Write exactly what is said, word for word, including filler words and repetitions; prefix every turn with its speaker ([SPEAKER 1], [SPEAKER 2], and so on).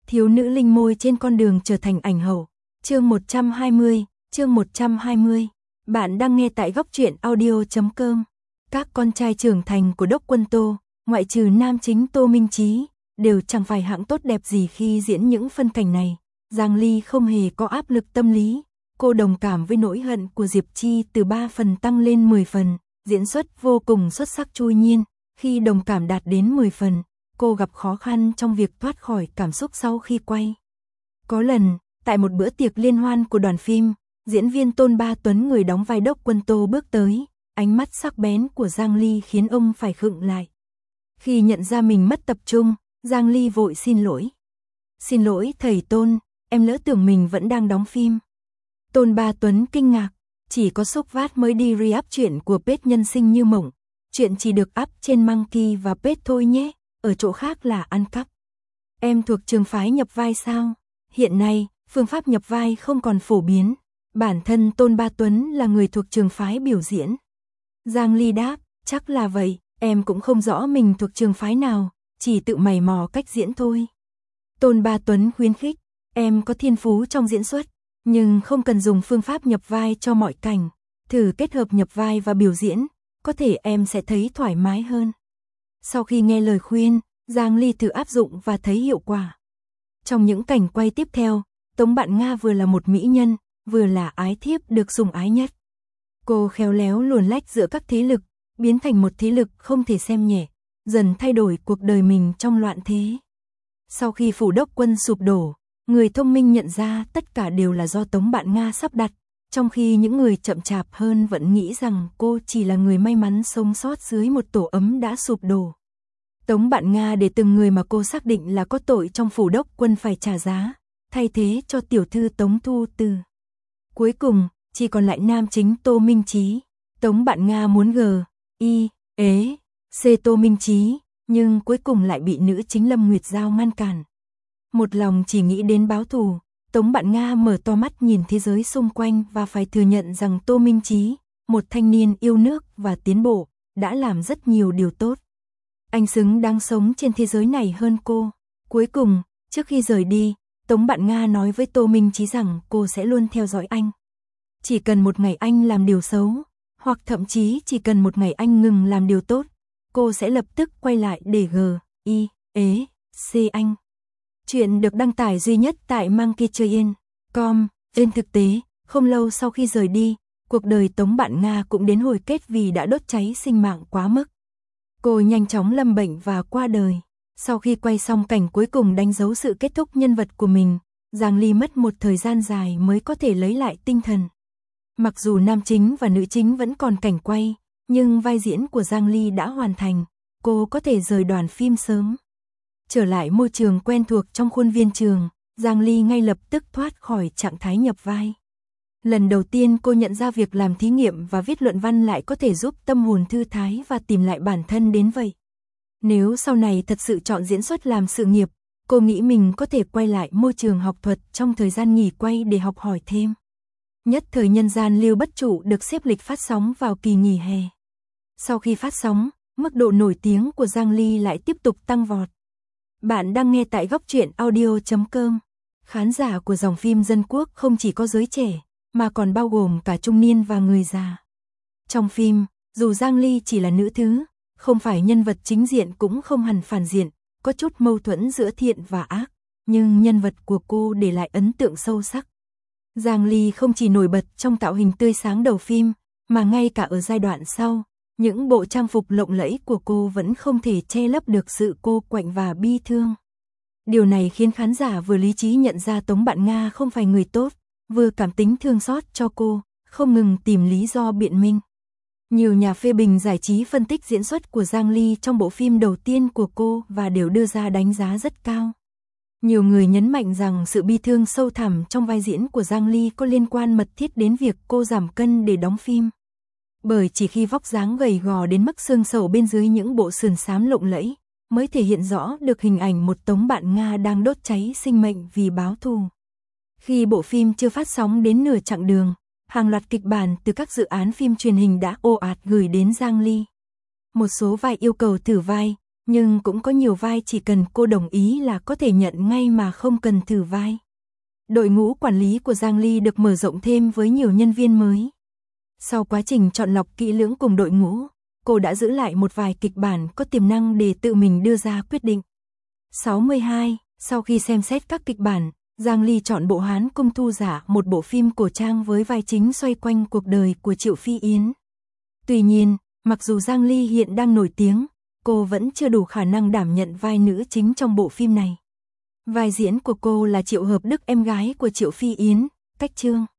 [SPEAKER 1] Thiếu nữ linh môi trên con đường trở thành ảnh hậu. Chương một trăm hai mươi, chương một trăm hai mươi. Bạn đang nghe tại góc truyện audio chấm com. Các con trai trưởng thành của Đốc Quân Tô, ngoại trừ nam chính Tô Minh Chí, đều chẳng phải hạng tốt đẹp gì khi diễn những phân cảnh này. Giang Ly không hề có áp lực tâm lý, cô đồng cảm với nỗi hận của Diệp Chi từ ba phần tăng lên mười phần, diễn xuất vô cùng xuất sắc chui nhiên, khi đồng cảm đạt đến mười phần, cô gặp khó khăn trong việc thoát khỏi cảm xúc sau khi quay. Có lần, tại một bữa tiệc liên hoan của đoàn phim, diễn viên Tôn Ba Tuấn người đóng vai Đốc Quân Tô bước tới, ánh mắt sắc bén của Giang Ly khiến ông phải khựng lại. Khi nhận ra mình mất tập trung, Giang Ly vội xin lỗi. Xin lỗi thầy Tôn, em lỡ tưởng mình vẫn đang đóng phim. Tôn Ba Tuấn kinh ngạc, chỉ có Xúc Vát mới đi re-up chuyện của page Nhân Sinh Như Mộng. Chuyện chỉ được up trên Monkey và page thôi nhé, ở chỗ khác là ăn cắp. Em thuộc trường phái nhập vai sao? Hiện nay, phương pháp nhập vai không còn phổ biến. Bản thân Tôn Ba Tuấn là người thuộc trường phái biểu diễn. Giang Ly đáp, chắc là vậy, em cũng không rõ mình thuộc trường phái nào, chỉ tự mày mò cách diễn thôi. Tôn Ba Tuấn khuyến khích, em có thiên phú trong diễn xuất, nhưng không cần dùng phương pháp nhập vai cho mọi cảnh, thử kết hợp nhập vai và biểu diễn, có thể em sẽ thấy thoải mái hơn. Sau khi nghe lời khuyên, Giang Ly thử áp dụng và thấy hiệu quả. Trong những cảnh quay tiếp theo, Tống Bạn Nga vừa là một mỹ nhân, vừa là ái thiếp được sủng ái nhất. Cô khéo léo luồn lách giữa các thế lực, biến thành một thế lực không thể xem nhẹ, dần thay đổi cuộc đời mình trong loạn thế. Sau khi phủ Đốc Quân sụp đổ, người thông minh nhận ra tất cả đều là do Tống Bạn Nga sắp đặt, trong khi những người chậm chạp hơn vẫn nghĩ rằng cô chỉ là người may mắn sống sót dưới một tổ ấm đã sụp đổ. Tống Bạn Nga để từng người mà cô xác định là có tội trong phủ Đốc Quân phải trả giá, thay thế cho tiểu thư Tống Thu Từ. Cuối cùng, chỉ còn lại nam chính Tô Minh Chí. Tống Bạn Nga muốn G, I, ế, C Tô Minh Chí, nhưng cuối cùng lại bị nữ chính Lâm Nguyệt Giao ngăn cản. Một lòng chỉ nghĩ đến báo thù, Tống Bạn Nga mở to mắt nhìn thế giới xung quanh và phải thừa nhận rằng Tô Minh Chí, một thanh niên yêu nước và tiến bộ, đã làm rất nhiều điều tốt. Anh xứng đáng sống trên thế giới này hơn cô. Cuối cùng, trước khi rời đi, Tống Bạn Nga nói với Tô Minh Chí rằng cô sẽ luôn theo dõi anh. Chỉ cần một ngày anh làm điều xấu, hoặc thậm chí chỉ cần một ngày anh ngừng làm điều tốt, cô sẽ lập tức quay lại để G, I, ế, C anh. Chuyện được đăng tải duy nhất tại monkey chơi in chấm com. Trên thực tế, không lâu sau khi rời đi, cuộc đời Tống Bạn Nga cũng đến hồi kết vì đã đốt cháy sinh mạng quá mức. Cô nhanh chóng lâm bệnh và qua đời. Sau khi quay xong cảnh cuối cùng đánh dấu sự kết thúc nhân vật của mình, Giang Ly mất một thời gian dài mới có thể lấy lại tinh thần. Mặc dù nam chính và nữ chính vẫn còn cảnh quay, nhưng vai diễn của Giang Ly đã hoàn thành, cô có thể rời đoàn phim sớm. Trở lại môi trường quen thuộc trong khuôn viên trường, Giang Ly ngay lập tức thoát khỏi trạng thái nhập vai. Lần đầu tiên cô nhận ra việc làm thí nghiệm và viết luận văn lại có thể giúp tâm hồn thư thái và tìm lại bản thân đến vậy. Nếu sau này thật sự chọn diễn xuất làm sự nghiệp, cô nghĩ mình có thể quay lại môi trường học thuật trong thời gian nghỉ quay để học hỏi thêm. Nhất thời Nhân Gian Lưu Bất Trụ được xếp lịch phát sóng vào kỳ nghỉ hè. Sau khi phát sóng, mức độ nổi tiếng của Giang Ly lại tiếp tục tăng vọt. Bạn đang nghe tại góc truyện audio chấm com. Khán giả của dòng phim dân quốc không chỉ có giới trẻ, mà còn bao gồm cả trung niên và người già. Trong phim, dù Giang Ly chỉ là nữ thứ, không phải nhân vật chính diện cũng không hẳn phản diện, có chút mâu thuẫn giữa thiện và ác, nhưng nhân vật của cô để lại ấn tượng sâu sắc. Giang Ly không chỉ nổi bật trong tạo hình tươi sáng đầu phim, mà ngay cả ở giai đoạn sau, những bộ trang phục lộng lẫy của cô vẫn không thể che lấp được sự cô quạnh và bi thương. Điều này khiến khán giả vừa lý trí nhận ra Tống Bạn Nga không phải người tốt, vừa cảm tính thương xót cho cô, không ngừng tìm lý do biện minh. Nhiều nhà phê bình giải trí phân tích diễn xuất của Giang Ly trong bộ phim đầu tiên của cô và đều đưa ra đánh giá rất cao. Nhiều người nhấn mạnh rằng sự bi thương sâu thẳm trong vai diễn của Giang Ly có liên quan mật thiết đến việc cô giảm cân để đóng phim. Bởi chỉ khi vóc dáng gầy gò đến mức xương sầu bên dưới những bộ sườn xám lộng lẫy, mới thể hiện rõ được hình ảnh một Tống Bạn Nga đang đốt cháy sinh mệnh vì báo thù. Khi bộ phim chưa phát sóng đến nửa chặng đường, hàng loạt kịch bản từ các dự án phim truyền hình đã ồ ạt gửi đến Giang Ly. Một số vai yêu cầu thử vai, Nhưng cũng có nhiều vai chỉ cần cô đồng ý là có thể nhận ngay mà không cần thử vai. Đội ngũ quản lý của Giang Ly được mở rộng thêm với nhiều nhân viên mới. Sau quá trình chọn lọc kỹ lưỡng cùng đội ngũ, cô đã giữ lại một vài kịch bản có tiềm năng để tự mình đưa ra quyết định. sáu mươi hai. Sau khi xem xét các kịch bản, Giang Ly chọn bộ Hán Cung Thu Giả, một bộ phim cổ trang với vai chính xoay quanh cuộc đời của Triệu Phi Yến. Tuy nhiên, mặc dù Giang Ly hiện đang nổi tiếng, cô vẫn chưa đủ khả năng đảm nhận vai nữ chính trong bộ phim này. Vai diễn của cô là Triệu Hợp Đức, em gái của Triệu Phi Yến, Cách Trương.